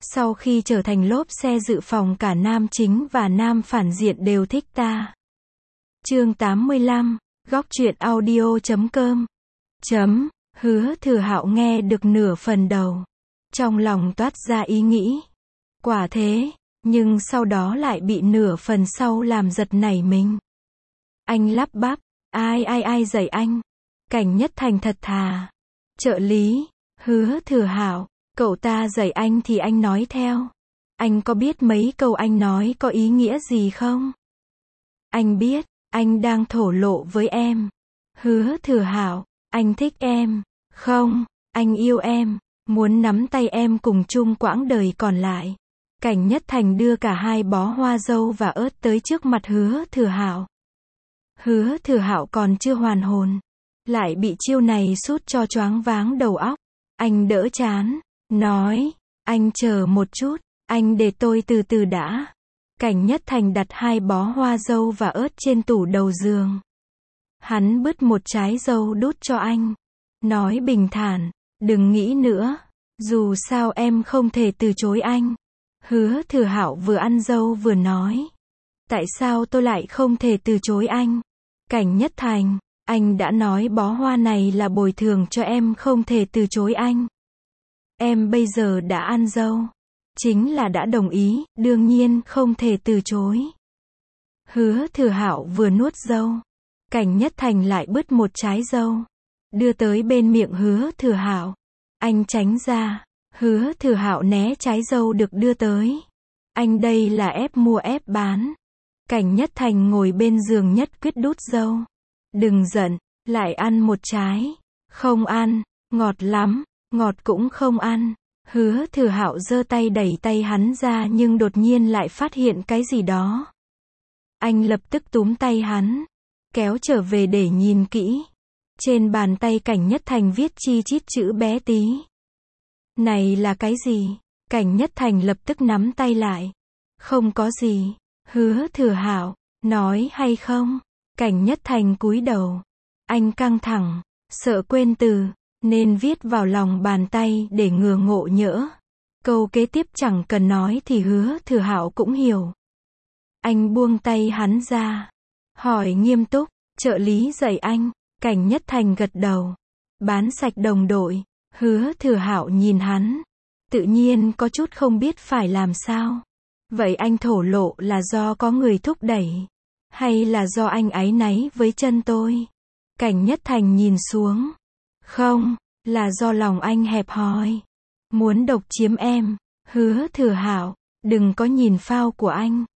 Sau khi trở thành lốp xe dự phòng cả nam chính và nam phản diện đều thích ta. Chương 85, góc truyện audio.com. Hứa Thừa Hạo nghe được nửa phần đầu. Trong lòng toát ra ý nghĩ. Quả thế, nhưng sau đó lại bị nửa phần sau làm giật nảy mình. Anh lắp bắp, ai dạy anh? Cảnh Nhất Thành thật thà. Trợ lý, Hứa Thừa Hạo, cậu ta dạy anh thì anh nói theo. Anh có biết mấy câu anh nói có ý nghĩa gì không? Anh biết, anh đang thổ lộ với em. Hứa Thừa Hạo, anh thích em. Không, anh yêu em, muốn nắm tay em cùng chung quãng đời còn lại. Cảnh Nhất Thành đưa cả hai bó hoa dâu và ớt tới trước mặt Hứa Thừa Hạo. Hứa Thừa Hạo còn chưa hoàn hồn, lại bị chiêu này sút cho choáng váng đầu óc. Anh đỡ chán, nói, anh chờ một chút, anh để tôi từ từ đã. Cảnh Nhất Thành đặt hai bó hoa dâu và ớt trên tủ đầu giường. Hắn bứt một trái dâu đút cho anh, nói bình thản, đừng nghĩ nữa, dù sao em không thể từ chối anh. Hứa Thừa Hạo vừa ăn dâu vừa nói, tại sao tôi lại không thể từ chối anh? Cảnh Nhất Thành, anh đã nói bó hoa này là bồi thường cho em không thể từ chối anh. Em bây giờ đã ăn dâu, chính là đã đồng ý, đương nhiên không thể từ chối. Hứa Thừa Hạo vừa nuốt dâu, Cảnh Nhất Thành lại bứt một trái dâu, đưa tới bên miệng Hứa Thừa Hạo. Anh tránh ra, Hứa Thừa Hạo né trái dâu được đưa tới. Anh đây là ép mua ép bán. Cảnh Nhất Thành ngồi bên giường nhất quyết đút dâu. Đừng giận, lại ăn một trái. Không ăn, ngọt lắm, ngọt cũng không ăn. Hứa Thừa Hạo giơ tay đẩy tay hắn ra nhưng đột nhiên lại phát hiện cái gì đó. Anh lập tức túm tay hắn, kéo trở về để nhìn kỹ. Trên bàn tay Cảnh Nhất Thành viết chi chít chữ bé tí. Này là cái gì? Cảnh Nhất Thành lập tức nắm tay lại. Không có gì. Hứa Thừa Hạo, nói hay không? Cảnh Nhất Thành cúi đầu. Anh căng thẳng, sợ quên từ, nên viết vào lòng bàn tay để ngừa ngộ nhỡ. Câu kế tiếp chẳng cần nói thì Hứa Thừa Hạo cũng hiểu. Anh buông tay hắn ra, hỏi nghiêm túc, trợ lý dạy anh. Cảnh Nhất Thành gật đầu. Bán sạch đồng đội. Hứa Thừa Hạo nhìn hắn, tự nhiên có chút không biết phải làm sao. Vậy anh thổ lộ là do có người thúc đẩy, hay là do anh áy náy với chân tôi? Cảnh Nhất Thành nhìn xuống. Không, là do lòng anh hẹp hòi, muốn độc chiếm em. Hứa Thừa Hạo, đừng có nhìn phao của anh.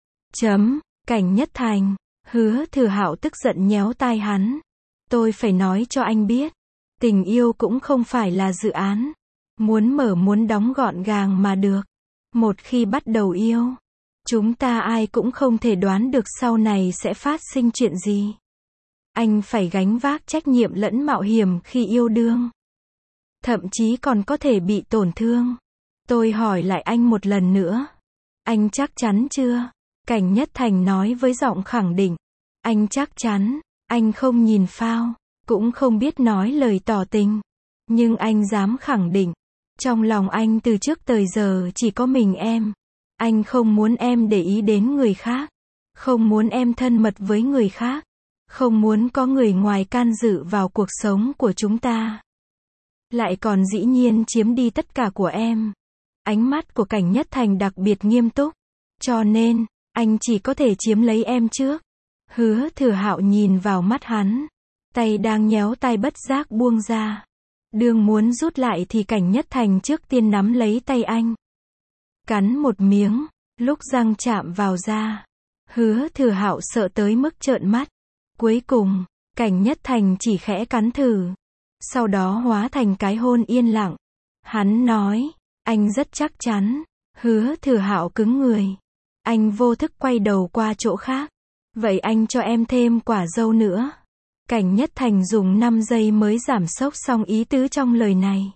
Cảnh Nhất Thành. Hứa Thừa Hạo tức giận nhéo tai hắn. Tôi phải nói cho anh biết, tình yêu cũng không phải là dự án. Muốn mở muốn đóng gọn gàng mà được. Một khi bắt đầu yêu, chúng ta ai cũng không thể đoán được sau này sẽ phát sinh chuyện gì. Anh phải gánh vác trách nhiệm lẫn mạo hiểm khi yêu đương. Thậm chí còn có thể bị tổn thương. Tôi hỏi lại anh một lần nữa. Anh chắc chắn chưa? Cảnh Nhất Thành nói với giọng khẳng định. Anh chắc chắn, anh không nhìn phao, cũng không biết nói lời tỏ tình. Nhưng anh dám khẳng định, trong lòng anh từ trước tới giờ chỉ có mình em. Anh không muốn em để ý đến người khác. Không muốn em thân mật với người khác. Không muốn có người ngoài can dự vào cuộc sống của chúng ta. Lại còn dĩ nhiên chiếm đi tất cả của em. Ánh mắt của Cảnh Nhất Thành đặc biệt nghiêm túc. Cho nên, anh chỉ có thể chiếm lấy em trước. Hứa Thừa Hạo nhìn vào mắt hắn. Tay đang nhéo tay bất giác buông ra. Đường muốn rút lại thì Cảnh Nhất Thành trước tiên nắm lấy tay anh. Cắn một miếng, lúc răng chạm vào da. Hứa Thừa Hạo sợ tới mức trợn mắt. Cuối cùng, Cảnh Nhất Thành chỉ khẽ cắn thử. Sau đó hóa thành cái hôn yên lặng. Hắn nói, anh rất chắc chắn. Hứa Thừa Hạo cứng người. Anh vô thức quay đầu qua chỗ khác. Vậy anh cho em thêm quả dâu nữa. Cảnh Nhất Thành dùng 5 giây mới giảm sốc xong ý tứ trong lời này.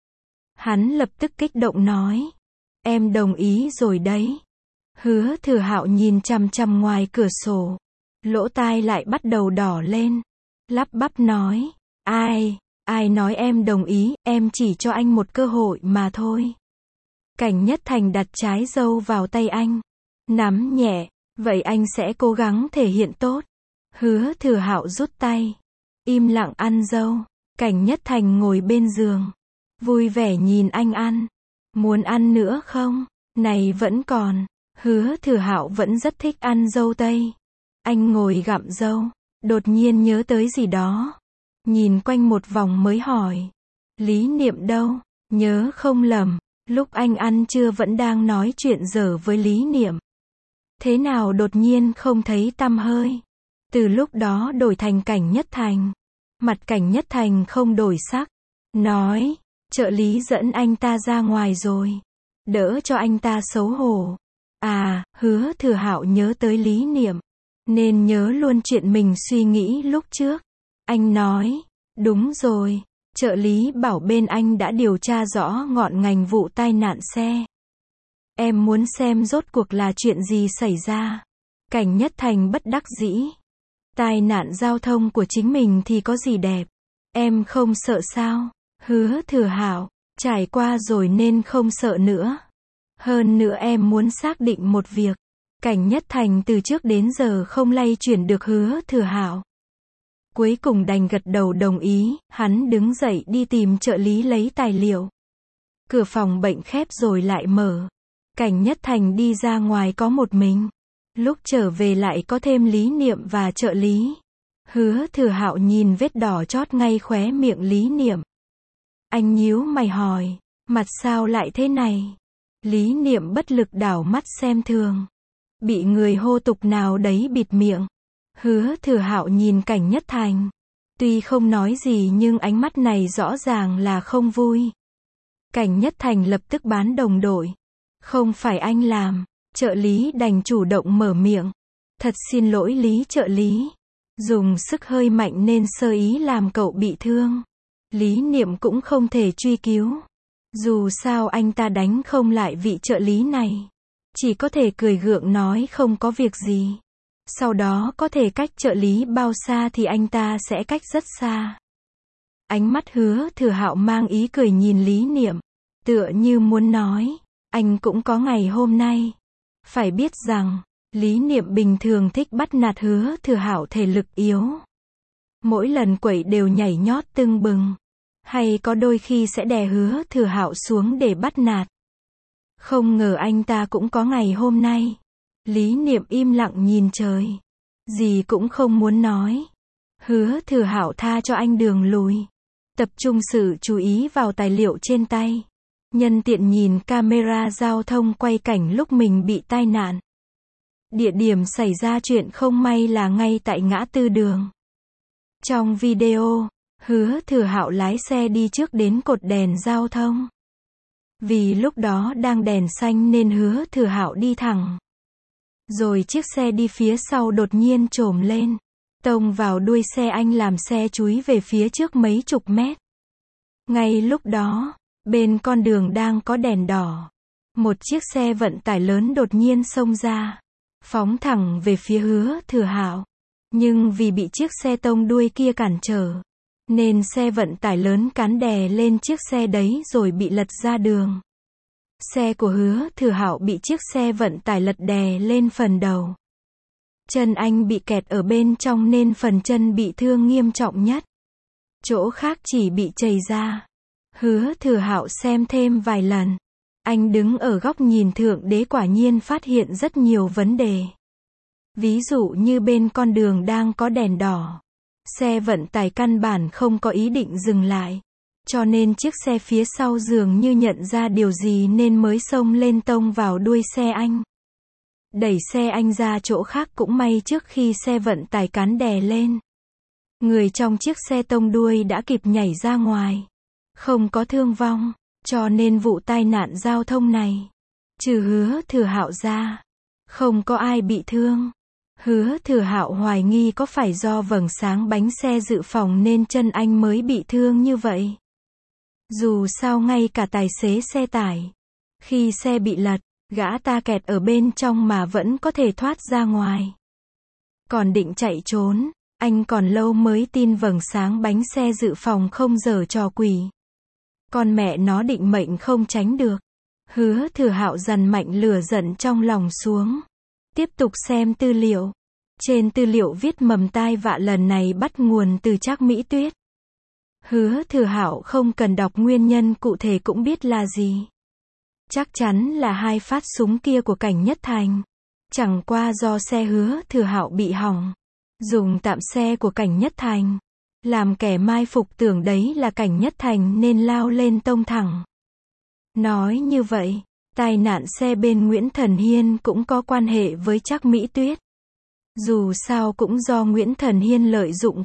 Hắn lập tức kích động nói. Em đồng ý rồi đấy. Hứa Thừa Hạo nhìn chằm chằm ngoài cửa sổ. Lỗ tai lại bắt đầu đỏ lên. Lắp bắp nói. Ai nói em đồng ý, em chỉ cho anh một cơ hội mà thôi. Cảnh Nhất Thành đặt trái dâu vào tay anh. Nắm nhẹ, vậy anh sẽ cố gắng thể hiện tốt. Hứa Thừa Hạo rút tay. Im lặng ăn dâu. Cảnh Nhất Thành ngồi bên giường. Vui vẻ nhìn anh ăn. Muốn ăn nữa không? Này vẫn còn. Hứa Thừa Hạo vẫn rất thích ăn dâu tây. Anh ngồi gặm dâu. Đột nhiên nhớ tới gì đó. Nhìn quanh một vòng mới hỏi. Lý Niệm đâu? Nhớ không lầm. Lúc anh ăn trưa vẫn đang nói chuyện dở với Lý Niệm. Thế nào đột nhiên không thấy tăm hơi. Từ lúc đó đổi thành Cảnh Nhất Thành. Mặt Cảnh Nhất Thành không đổi sắc. Nói, trợ lý dẫn anh ta ra ngoài rồi. Đỡ cho anh ta xấu hổ. À, Hứa Thừa Hạo nhớ tới Lý Niệm. Nên nhớ luôn chuyện mình suy nghĩ lúc trước. Anh nói, đúng rồi. Trợ lý bảo bên anh đã điều tra rõ ngọn ngành vụ tai nạn xe. Em muốn xem rốt cuộc là chuyện gì xảy ra. Cảnh Nhất Thành bất đắc dĩ. Tai nạn giao thông của chính mình thì có gì đẹp. Em không sợ sao? Hứa Thừa Hạo, trải qua rồi nên không sợ nữa. Hơn nữa em muốn xác định một việc. Cảnh Nhất Thành từ trước đến giờ không lay chuyển được Hứa Thừa Hạo. Cuối cùng đành gật đầu đồng ý, hắn đứng dậy đi tìm trợ lý lấy tài liệu. Cửa phòng bệnh khép rồi lại mở. Cảnh Nhất Thành đi ra ngoài có một mình. Lúc trở về lại có thêm Lý Niệm và trợ lý. Hứa Thừa Hạo nhìn vết đỏ chót ngay khóe miệng Lý Niệm. Anh nhíu mày hỏi, mặt sao lại thế này? Lý Niệm bất lực đảo mắt xem thường. Bị người hô tục nào đấy bịt miệng. Hứa Thừa Hạo nhìn Cảnh Nhất Thành. Tuy không nói gì nhưng ánh mắt này rõ ràng là không vui. Cảnh Nhất Thành lập tức bán đồng đội. Không phải anh làm. Trợ lý đành chủ động mở miệng. Thật xin lỗi Lý trợ lý. Dùng sức hơi mạnh nên sơ ý làm cậu bị thương. Lý Niệm cũng không thể truy cứu. Dù sao anh ta đánh không lại vị trợ lý này. Chỉ có thể cười gượng nói không có việc gì. Sau đó có thể cách trợ lý bao xa thì anh ta sẽ cách rất xa. Ánh mắt Hứa Thừa Hạo mang ý cười nhìn Lý Niệm. Tựa như muốn nói, anh cũng có ngày hôm nay. Phải biết rằng, Lý Niệm bình thường thích bắt nạt Hứa Thừa Hạo thể lực yếu. Mỗi lần quậy đều nhảy nhót tưng bừng. Hay có đôi khi sẽ đè Hứa Thừa Hạo xuống để bắt nạt. Không ngờ anh ta cũng có ngày hôm nay. Lý Niệm im lặng nhìn trời. Gì cũng không muốn nói. Hứa Thừa Hạo tha cho anh đường lùi. Tập trung sự chú ý vào tài liệu trên tay. Nhân tiện nhìn camera giao thông quay cảnh lúc mình bị tai nạn. Địa điểm xảy ra chuyện không may là ngay tại ngã tư đường. Trong video, Hứa Thừa Hạo lái xe đi trước đến cột đèn giao thông. Vì lúc đó đang đèn xanh nên Hứa Thừa Hạo đi thẳng. Rồi chiếc xe đi phía sau đột nhiên chồm lên. Tông vào đuôi xe anh làm xe chúi về phía trước mấy chục mét. Ngay lúc đó, bên con đường đang có đèn đỏ. Một chiếc xe vận tải lớn đột nhiên xông ra. Phóng thẳng về phía Hứa Thừa Hạo. Nhưng vì bị chiếc xe tông đuôi kia cản trở. Nên xe vận tải lớn cán đè lên chiếc xe đấy rồi bị lật ra đường. Xe của Hứa Thừa Hạo bị chiếc xe vận tải lật đè lên phần đầu. Chân anh bị kẹt ở bên trong nên phần chân bị thương nghiêm trọng nhất. Chỗ khác chỉ bị chảy ra. Hứa Thừa Hạo xem thêm vài lần. Anh đứng ở góc nhìn thượng đế quả nhiên phát hiện rất nhiều vấn đề. Ví dụ như bên con đường đang có đèn đỏ. Xe vận tải căn bản không có ý định dừng lại. Cho nên chiếc xe phía sau dường như nhận ra điều gì nên mới xông lên tông vào đuôi xe anh. Đẩy xe anh ra chỗ khác cũng may trước khi xe vận tải cán đè lên. Người trong chiếc xe tông đuôi đã kịp nhảy ra ngoài. Không có thương vong, cho nên vụ tai nạn giao thông này, trừ Hứa Thừa Hạo ra, không có ai bị thương. Hứa Thừa Hạo hoài nghi có phải do vầng sáng bánh xe dự phòng nên chân anh mới bị thương như vậy. Dù sao ngay cả tài xế xe tải, khi xe bị lật, gã ta kẹt ở bên trong mà vẫn có thể thoát ra ngoài. Còn định chạy trốn, anh còn lâu mới tin vầng sáng bánh xe dự phòng không giở trò quỷ. Con mẹ nó định mệnh không tránh được. Hứa Thừa Hạo dằn mạnh lửa giận trong lòng xuống. Tiếp tục xem tư liệu. Trên tư liệu viết mầm tai vạ lần này bắt nguồn từ Trác Mỹ Tuyết. Hứa Thừa Hạo không cần đọc nguyên nhân cụ thể cũng biết là gì. Chắc chắn là 2 phát súng kia của Cảnh Nhất Thành. Chẳng qua do xe Hứa Thừa Hạo bị hỏng, dùng tạm xe của Cảnh Nhất Thành, làm kẻ mai phục tưởng đấy là Cảnh Nhất Thành nên lao lên tông thẳng. Nói như vậy, tai nạn xe bên Nguyễn Thần Hiên cũng có quan hệ với Trác Mỹ Tuyết. Dù sao cũng do Nguyễn Thần Hiên lợi dụng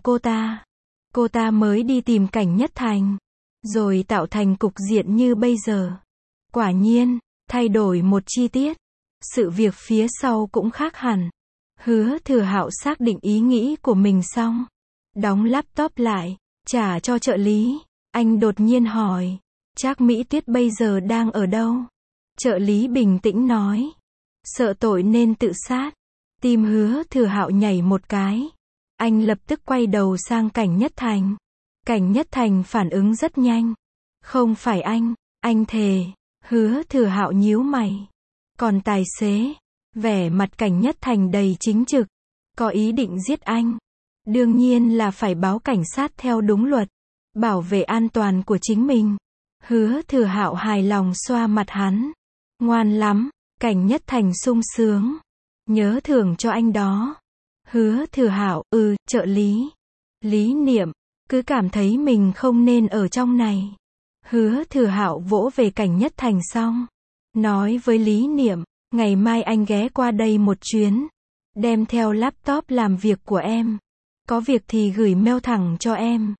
cô ta mới đi tìm Cảnh Nhất Thành, rồi tạo thành cục diện như bây giờ. Quả nhiên, thay đổi một chi tiết, sự việc phía sau cũng khác hẳn. Hứa Thừa Hạo xác định ý nghĩ của mình xong, đóng laptop lại, trả cho trợ lý. Anh đột nhiên hỏi, Trác Mỹ Tuyết bây giờ đang ở đâu? Trợ lý bình tĩnh nói, sợ tội nên tự sát. Tim Hứa Thừa Hạo nhảy một cái. Anh lập tức quay đầu sang Cảnh Nhất Thành. Cảnh Nhất Thành phản ứng rất nhanh. Không phải anh thề. Hứa Thừa Hạo nhíu mày. Còn tài xế, vẻ mặt Cảnh Nhất Thành đầy chính trực, có ý định giết anh. Đương nhiên là phải báo cảnh sát theo đúng luật, bảo vệ an toàn của chính mình. Hứa Thừa Hạo hài lòng xoa mặt hắn. Ngoan lắm, Cảnh Nhất Thành sung sướng. Nhớ thưởng cho anh đó. Hứa Thừa Hạo, trợ lý. Lý Niệm, cứ cảm thấy mình không nên ở trong này. Hứa Thừa Hạo vỗ về Cảnh Nhất Thành xong, nói với Lý Niệm, ngày mai anh ghé qua đây một chuyến, đem theo laptop làm việc của em. Có việc thì gửi mail thẳng cho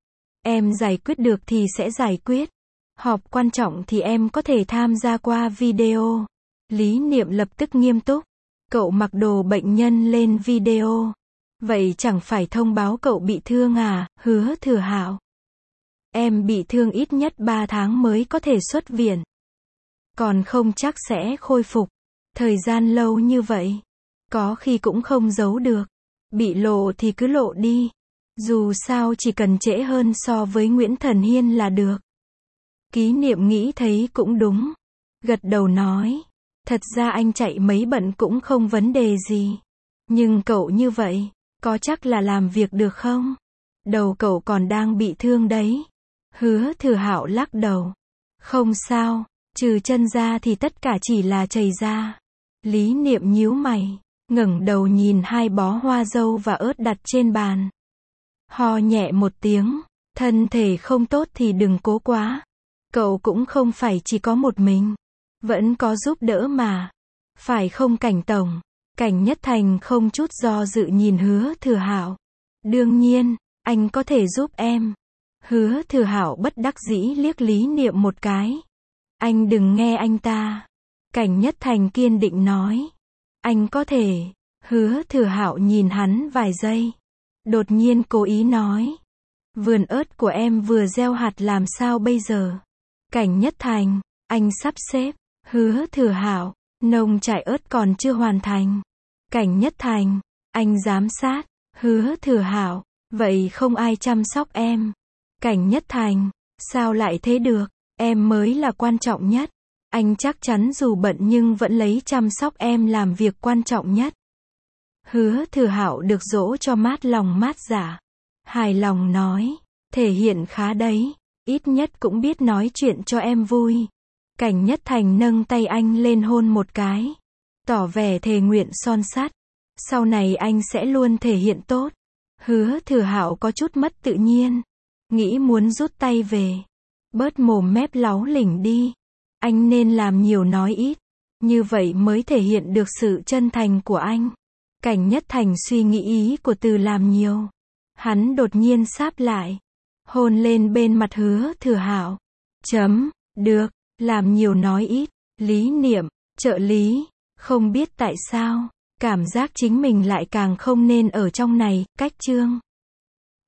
em giải quyết được thì sẽ giải quyết. Họp quan trọng thì em có thể tham gia qua video. Lý Niệm lập tức nghiêm túc. Cậu mặc đồ bệnh nhân lên video. Vậy chẳng phải thông báo cậu bị thương à, Hứa Thừa Hạo? Em bị thương ít nhất 3 tháng mới có thể xuất viện. Còn không chắc sẽ khôi phục. Thời gian lâu như vậy, có khi cũng không giấu được. Bị lộ thì cứ lộ đi. Dù sao chỉ cần trễ hơn so với Nguyễn Thần Hiên là được. Ký Niệm nghĩ thấy cũng đúng. Gật đầu nói. Thật ra anh chạy mấy bận cũng không vấn đề gì. Nhưng cậu như vậy, có chắc là làm việc được không? Đầu cậu còn đang bị thương đấy. Hứa Thừa Hạo lắc đầu. Không sao, trừ chân ra thì tất cả chỉ là chảy ra. Lý Niệm nhíu mày, ngẩng đầu nhìn 2 bó hoa dâu và ớt đặt trên bàn. Ho nhẹ một tiếng, thân thể không tốt thì đừng cố quá. Cậu cũng không phải chỉ có một mình. Vẫn có giúp đỡ mà. Phải không Cảnh Tổng? Cảnh Nhất Thành không chút do dự nhìn Hứa Thừa Hạo. Đương nhiên, anh có thể giúp em. Hứa Thừa Hạo bất đắc dĩ liếc Lý Niệm một cái. Anh đừng nghe anh ta. Cảnh Nhất Thành kiên định nói. Anh có thể. Hứa Thừa Hạo nhìn hắn vài giây. Đột nhiên cố ý nói. Vườn ớt của em vừa gieo hạt làm sao bây giờ? Cảnh Nhất Thành, anh sắp xếp. Hứa Thừa Hạo, nông trại ớt còn chưa hoàn thành. Cảnh Nhất Thành, anh giám sát. Hứa Thừa Hạo, vậy không ai chăm sóc em. Cảnh Nhất Thành, sao lại thế được, em mới là quan trọng nhất. Anh chắc chắn dù bận nhưng vẫn lấy chăm sóc em làm việc quan trọng nhất. Hứa Thừa Hạo được dỗ cho mát lòng mát dạ. Hài lòng nói, thể hiện khá đấy, ít nhất cũng biết nói chuyện cho em vui. Cảnh Nhất Thành nâng tay anh lên hôn một cái, tỏ vẻ thề nguyện son sắt. Sau này anh sẽ luôn thể hiện tốt. Hứa Thừa Hạo có chút mất tự nhiên, nghĩ muốn rút tay về. Bớt mồm mép láu lỉnh đi. Anh nên làm nhiều nói ít, như vậy mới thể hiện được sự chân thành của anh. Cảnh Nhất Thành suy nghĩ ý của từ làm nhiều. Hắn đột nhiên sáp lại, hôn lên bên mặt Hứa Thừa Hạo. Được, làm nhiều nói ít. Lý Niệm, trợ lý, không biết tại sao, cảm giác chính mình lại càng không nên ở trong này. Cách chương